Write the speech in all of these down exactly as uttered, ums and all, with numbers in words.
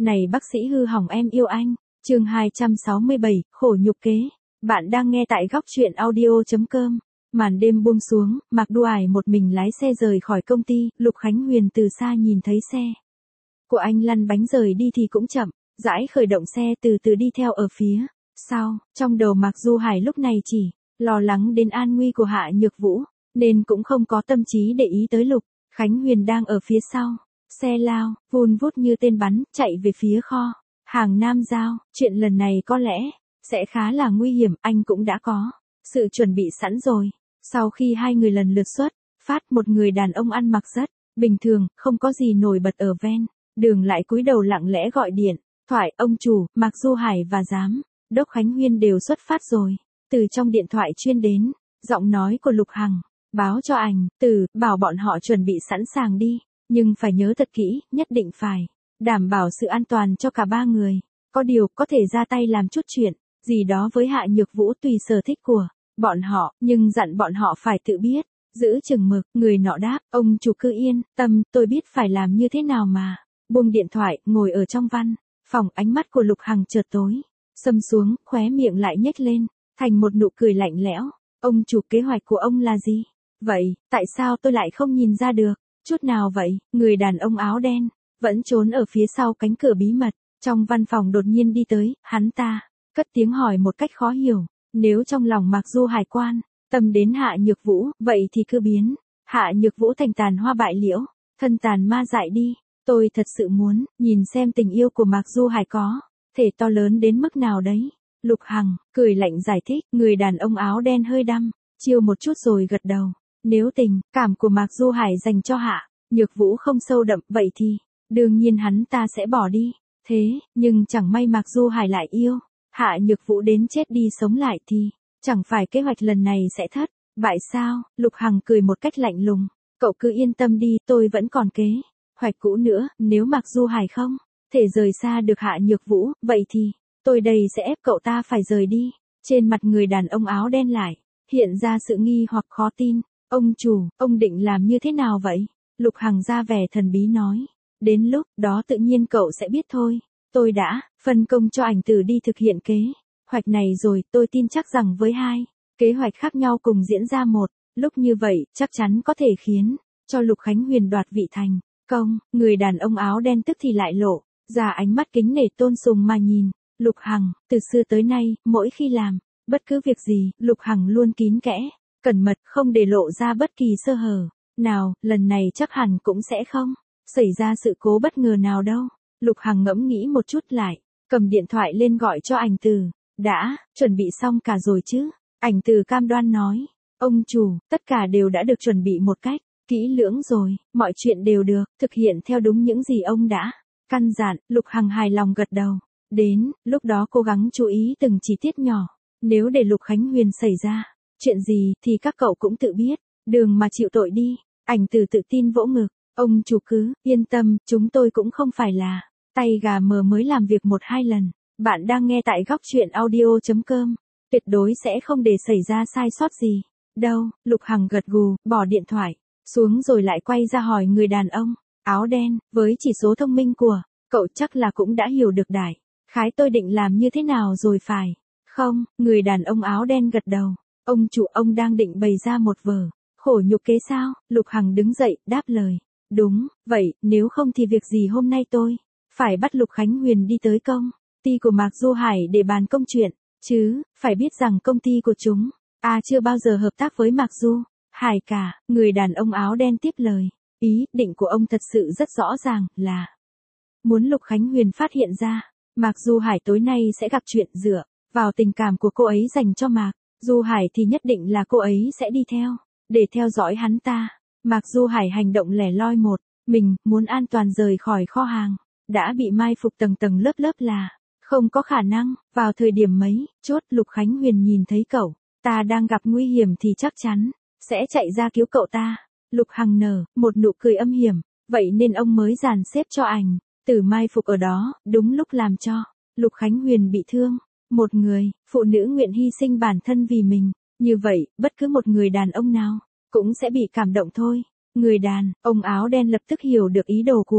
Này bác sĩ hư hỏng em yêu anh. Chương hai trăm sáu mươi bảy, khổ nhục kế. Bạn đang nghe tại góc truyện audio chấm com. Màn đêm buông xuống, Mạc Đu Ải một mình lái xe rời khỏi công ty, Lục Khánh Huyền từ xa nhìn thấy xe của anh lăn bánh rời đi thì cũng chậm, rãi khởi động xe từ từ đi theo ở phía sau. Trong đầu Mạc Du Hải lúc này chỉ lo lắng đến an nguy của Hạ Nhược Vũ, nên cũng không có tâm trí để ý tới Lục Khánh Huyền đang ở phía sau. Xe lao, vun vút như tên bắn, chạy về phía kho hàng Nam Giao. Chuyện lần này có lẽ sẽ khá là nguy hiểm, anh cũng đã có sự chuẩn bị sẵn rồi. Sau khi hai người lần lượt xuất phát, một người đàn ông ăn mặc rất bình thường, không có gì nổi bật ở ven đường lại cúi đầu lặng lẽ gọi điện thoại. Ông chủ, Mạc Du Hải và giám đốc Khánh Huyên đều xuất phát rồi. Từ trong điện thoại chuyên đến giọng nói của Lục Hằng, báo cho ảnh Từ, bảo bọn họ chuẩn bị sẵn sàng đi, nhưng phải nhớ thật kỹ, nhất định phải đảm bảo sự an toàn cho cả ba người. Có điều, có thể ra tay làm chút chuyện gì đó với Hạ Nhược Vũ tùy sở thích của bọn họ, nhưng dặn bọn họ phải tự biết giữ chừng mực. Người nọ đáp, ông chủ cứ yên tâm, tôi biết phải làm như thế nào mà. Buông điện thoại, ngồi ở trong văn phòng, ánh mắt của Lục Hằng chợt tối sầm xuống, khóe miệng lại nhếch lên thành một nụ cười lạnh lẽo. Ông chủ, kế hoạch của ông là gì vậy? Tại sao tôi lại không nhìn ra được chút nào vậy? Người đàn ông áo đen vẫn trốn ở phía sau cánh cửa bí mật trong văn phòng đột nhiên đi tới. Hắn ta cất tiếng hỏi một cách khó hiểu. Nếu trong lòng Mạc Du Hải quan tâm đến Hạ Nhược Vũ, vậy thì cứ biến Hạ Nhược Vũ thành tàn hoa bại liễu, thân tàn ma dại đi. Tôi thật sự muốn nhìn xem tình yêu của Mạc Du Hải có thể to lớn đến mức nào đấy. Lục Hằng cười lạnh giải thích. Người đàn ông áo đen hơi đăm chiêu một chút rồi gật đầu. Nếu tình cảm của Mạc Du Hải dành cho Hạ Nhược Vũ không sâu đậm, vậy thì đương nhiên hắn ta sẽ bỏ đi. Thế nhưng chẳng may Mạc Du Hải lại yêu Hạ Nhược Vũ đến chết đi sống lại thì chẳng phải kế hoạch lần này sẽ thất bại sao? Lục Hằng cười một cách lạnh lùng. Cậu cứ yên tâm đi, tôi vẫn còn kế hoạch cũ nữa. Nếu Mạc Du Hải không thể rời xa được Hạ Nhược Vũ, vậy thì tôi đây sẽ ép cậu ta phải rời đi. Trên mặt người đàn ông áo đen lại hiện ra sự nghi hoặc khó tin. Ông chủ, ông định làm như thế nào vậy? Lục Hằng ra vẻ thần bí nói. Đến lúc đó tự nhiên cậu sẽ biết thôi. Tôi đã phân công cho ảnh Từ đi thực hiện kế hoạch này rồi, tôi tin chắc rằng với hai kế hoạch khác nhau cùng diễn ra một lúc như vậy, chắc chắn có thể khiến cho Lục Khánh Huyền đoạt vị thành công. Người đàn ông áo đen tức thì lại lộ ra ánh mắt kính nể tôn sùng mà nhìn Lục Hằng. Từ xưa tới nay, mỗi khi làm bất cứ việc gì, Lục Hằng luôn kín kẽ, cẩn mật, không để lộ ra bất kỳ sơ hở nào. Lần này chắc hẳn cũng sẽ không xảy ra sự cố bất ngờ nào đâu. Lục Hằng ngẫm nghĩ một chút lại cầm điện thoại lên gọi cho ảnh Từ. Đã chuẩn bị xong cả rồi chứ? Ảnh Từ cam đoan nói. Ông chủ, tất cả đều đã được chuẩn bị một cách kỹ lưỡng rồi, mọi chuyện đều được thực hiện theo đúng những gì ông đã căn dặn. Lục Hằng hài lòng gật đầu. Đến lúc đó cố gắng chú ý từng chi tiết nhỏ. Nếu để Lục Khánh Huyền xảy ra chuyện gì thì các cậu cũng tự biết đường mà chịu tội đi. Ảnh Từ tự tin vỗ ngực. Ông chủ cứ yên tâm, chúng tôi cũng không phải là tay gà mờ mới làm việc một hai lần. Bạn đang nghe tại góc truyện audio chấm com. Tuyệt đối sẽ không để xảy ra sai sót gì đâu. Lục Hằng gật gù, bỏ điện thoại xuống rồi lại quay ra hỏi người đàn ông áo đen. Với chỉ số thông minh của cậu chắc là cũng đã hiểu được đại khái tôi định làm như thế nào rồi phải không? Người đàn ông áo đen gật đầu. Ông chủ, ông đang định bày ra một vở khổ nhục kế sao? Lục Hằng đứng dậy, đáp lời. Đúng vậy, nếu không thì việc gì hôm nay tôi phải bắt Lục Khánh Huyền đi tới công ty của Mạc Du Hải để bàn công chuyện chứ? Phải biết rằng công ty của chúng à chưa bao giờ hợp tác với Mạc Du Hải cả. Người đàn ông áo đen tiếp lời. Ý định của ông thật sự rất rõ ràng, là muốn Lục Khánh Huyền phát hiện ra Mạc Du Hải tối nay sẽ gặp chuyện. Dựa vào tình cảm của cô ấy dành cho Mạc Du Hải thì nhất định là cô ấy sẽ đi theo để theo dõi hắn ta. Mạc Du Hải hành động lẻ loi một mình, muốn an toàn rời khỏi kho hàng đã bị mai phục tầng tầng lớp lớp là không có khả năng. Vào thời điểm mấy chốt Lục Khánh Huyền nhìn thấy cậu ta đang gặp nguy hiểm thì chắc chắn sẽ chạy ra cứu cậu ta. Lục Hằng nở một nụ cười âm hiểm. Vậy nên ông mới dàn xếp cho ảnh Từ mai phục ở đó, đúng lúc làm cho Lục Khánh Huyền bị thương. Một người phụ nữ nguyện hy sinh bản thân vì mình, như vậy bất cứ một người đàn ông nào cũng sẽ bị cảm động thôi. Người đàn ông áo đen lập tức hiểu được ý đồ của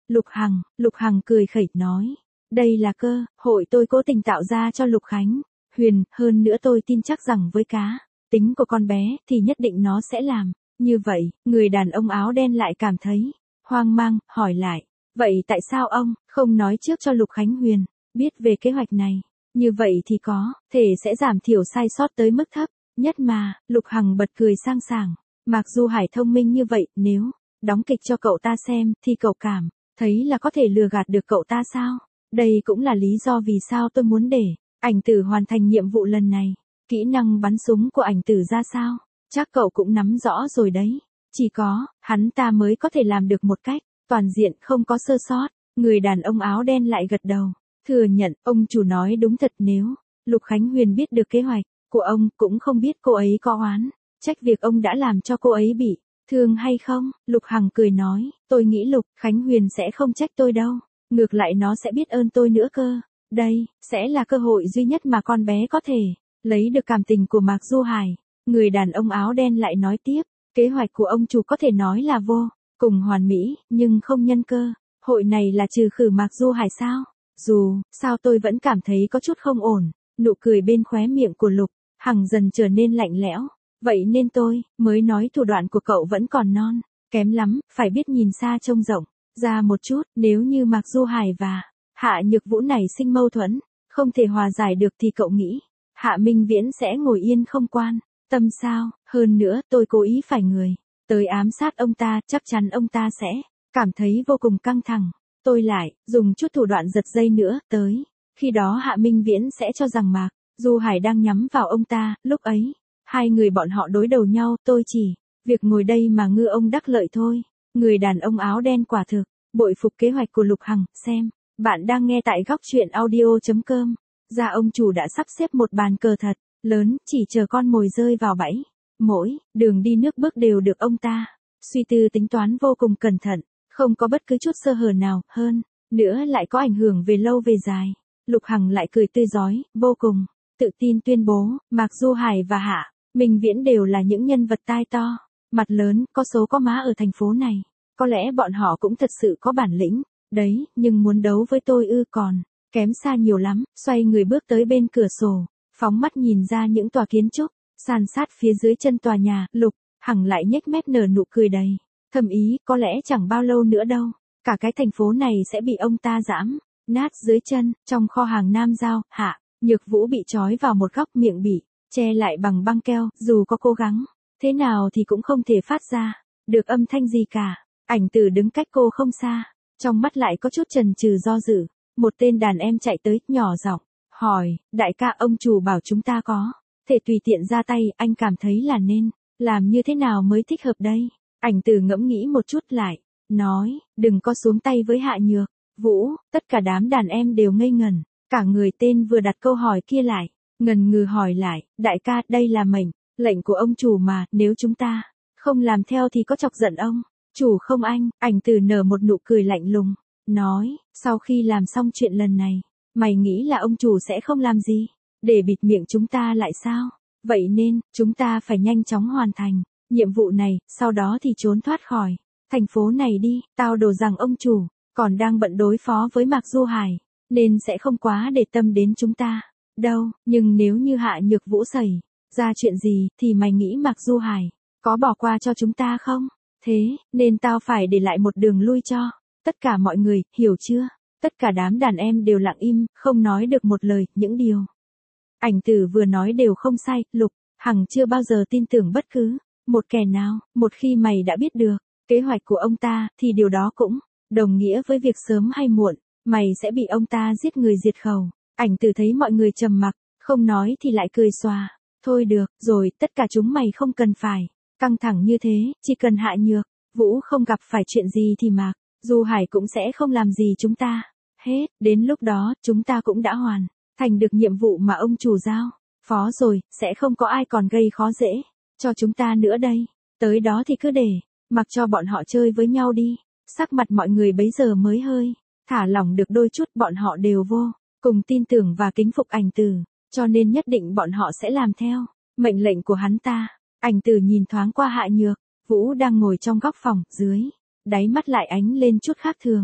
Lục Hằng, Lục Hằng cười khẩy nói. Đây là cơ hội tôi cố tình tạo ra cho Lục Khánh Huyền, hơn nữa tôi tin chắc rằng với cá tính của con bé thì nhất định nó sẽ làm. Như vậy, người đàn ông áo đen lại cảm thấy hoang mang, hỏi lại. Vậy tại sao ông không nói trước cho Lục Khánh Huyền biết về kế hoạch này? Như vậy thì có thể sẽ giảm thiểu sai sót tới mức thấp nhất mà. Lục Hằng bật cười sang sảng. Mặc dù Hải thông minh như vậy, nếu đóng kịch cho cậu ta xem thì cậu cảm thấy là có thể lừa gạt được cậu ta sao? Đây cũng là lý do vì sao tôi muốn để ảnh tử hoàn thành nhiệm vụ lần này. Kỹ năng bắn súng của ảnh tử ra sao? Chắc cậu cũng nắm rõ rồi đấy. Chỉ có hắn ta mới có thể làm được một cách toàn diện không có sơ sót. Người đàn ông áo đen lại gật đầu, thừa nhận ông chủ nói đúng thật. Nếu Lục Khánh Huyền biết được kế hoạch của ông, cũng không biết cô ấy có oán trách việc ông đã làm cho cô ấy bị thương hay không. Lục Hằng cười nói, tôi nghĩ Lục Khánh Huyền sẽ không trách tôi đâu, ngược lại nó sẽ biết ơn tôi nữa cơ. Đây sẽ là cơ hội duy nhất mà con bé có thể lấy được cảm tình của Mạc Du Hải. Người đàn ông áo đen lại nói tiếp, kế hoạch của ông chủ có thể nói là vô cùng hoàn mỹ, nhưng không nhân cơ hội này là trừ khử Mạc Du Hải sao? Dù sao tôi vẫn cảm thấy có chút không ổn. Nụ cười bên khóe miệng của Lục Hằng dần trở nên lạnh lẽo. Vậy nên tôi mới nói thủ đoạn của cậu vẫn còn non, kém lắm, phải biết nhìn xa trông rộng ra một chút. Nếu như Mạc Du Hải và Hạ Nhược Vũ này sinh mâu thuẫn, không thể hòa giải được thì cậu nghĩ Hạ Minh Viễn sẽ ngồi yên không quan tâm sao? Hơn nữa tôi cố ý phải người tới ám sát ông ta, chắc chắn ông ta sẽ cảm thấy vô cùng căng thẳng. Tôi lại dùng chút thủ đoạn giật dây nữa, tới khi đó Hạ Minh Viễn sẽ cho rằng Mạc Du Hải đang nhắm vào ông ta. Lúc ấy hai người bọn họ đối đầu nhau, tôi chỉ việc ngồi đây mà ngư ông đắc lợi thôi. Người đàn ông áo đen quả thực bội phục kế hoạch của Lục Hằng. Xem, bạn đang nghe tại góc truyện audio chấm com. Gia ông chủ đã sắp xếp một bàn cờ thật lớn, chỉ chờ con mồi rơi vào bẫy. Mỗi đường đi nước bước đều được ông ta suy tư tính toán vô cùng cẩn thận, không có bất cứ chút sơ hở nào, hơn nữa lại có ảnh hưởng về lâu về dài. Lục Hằng lại cười tươi rói, vô cùng tự tin tuyên bố, Mạc Du Hải và Hạ Minh Viễn đều là những nhân vật tai to, mặt lớn, có số có má ở thành phố này. Có lẽ bọn họ cũng thật sự có bản lĩnh, đấy, nhưng muốn đấu với tôi ư, còn kém xa nhiều lắm. Xoay người bước tới bên cửa sổ, phóng mắt nhìn ra những tòa kiến trúc san sát phía dưới chân tòa nhà. Lục Hằng lại nhếch mép nở nụ cười đầy thầm ý, có lẽ chẳng bao lâu nữa đâu, cả cái thành phố này sẽ bị ông ta giẫm nát dưới chân. Trong kho hàng Nam Giao, Hạ Nhược Vũ bị trói vào một góc, miệng bị che lại bằng băng keo, dù có cố gắng thế nào thì cũng không thể phát ra được âm thanh gì cả. Ảnh Tử đứng cách cô không xa, trong mắt lại có chút chần chừ do dự. Một tên đàn em chạy tới, nhỏ giọng hỏi, đại ca, ông chủ bảo chúng ta có thể tùy tiện ra tay, anh cảm thấy là nên làm như thế nào mới thích hợp đây? Ảnh Tử ngẫm nghĩ một chút lại nói, đừng có xuống tay với Hạ Nhược Vũ. Tất cả đám đàn em đều ngây ngẩn, cả người tên vừa đặt câu hỏi kia lại ngần ngừ hỏi lại, đại ca, đây là mệnh lệnh của ông chủ mà, nếu chúng ta không làm theo thì có chọc giận ông chủ không anh? Ảnh Tử nở một nụ cười lạnh lùng, nói, sau khi làm xong chuyện lần này, mày nghĩ là ông chủ sẽ không làm gì để bịt miệng chúng ta lại sao? Vậy nên, chúng ta phải nhanh chóng hoàn thành nhiệm vụ này, sau đó thì trốn thoát khỏi thành phố này đi. Tao đổ rằng ông chủ còn đang bận đối phó với Mạc Du Hải, nên sẽ không quá để tâm đến chúng ta đâu. Nhưng nếu như Hạ Nhược Vũ xảy ra chuyện gì, thì mày nghĩ Mạc Du Hải có bỏ qua cho chúng ta không? Thế nên tao phải để lại một đường lui cho tất cả mọi người, hiểu chưa? Tất cả đám đàn em đều lặng im, không nói được một lời. Những điều Ảnh Tử vừa nói đều không sai. Lục Hằng chưa bao giờ tin tưởng bất cứ một kẻ nào. Một khi mày đã biết được kế hoạch của ông ta, thì điều đó cũng đồng nghĩa với việc sớm hay muộn mày sẽ bị ông ta giết người diệt khẩu. Ảnh Tử thấy mọi người trầm mặc, không nói thì lại cười xòa. Thôi được rồi, tất cả chúng mày không cần phải căng thẳng như thế, chỉ cần Hạ Nhược Vũ không gặp phải chuyện gì thì Mạc Du Hải cũng sẽ không làm gì chúng ta hết. Đến lúc đó, chúng ta cũng đã hoàn thành được nhiệm vụ mà ông chủ giao phó rồi, sẽ không có ai còn gây khó dễ cho chúng ta nữa đây. Tới đó thì cứ để mặc cho bọn họ chơi với nhau đi. Sắc mặt mọi người bấy giờ mới hơi thả lỏng được đôi chút. Bọn họ đều vô cùng tin tưởng và kính phục Ảnh Tử, cho nên nhất định bọn họ sẽ làm theo mệnh lệnh của hắn ta. Ảnh Tử nhìn thoáng qua Hạ Nhược Vũ đang ngồi trong góc phòng, dưới đáy mắt lại ánh lên chút khác thường.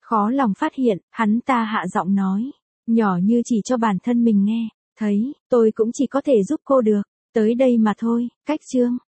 Khó lòng phát hiện, hắn ta hạ giọng nói. Nhỏ như chỉ cho bản thân mình nghe. Thấy, tôi cũng chỉ có thể giúp cô được. Tới đây mà thôi, cách chương.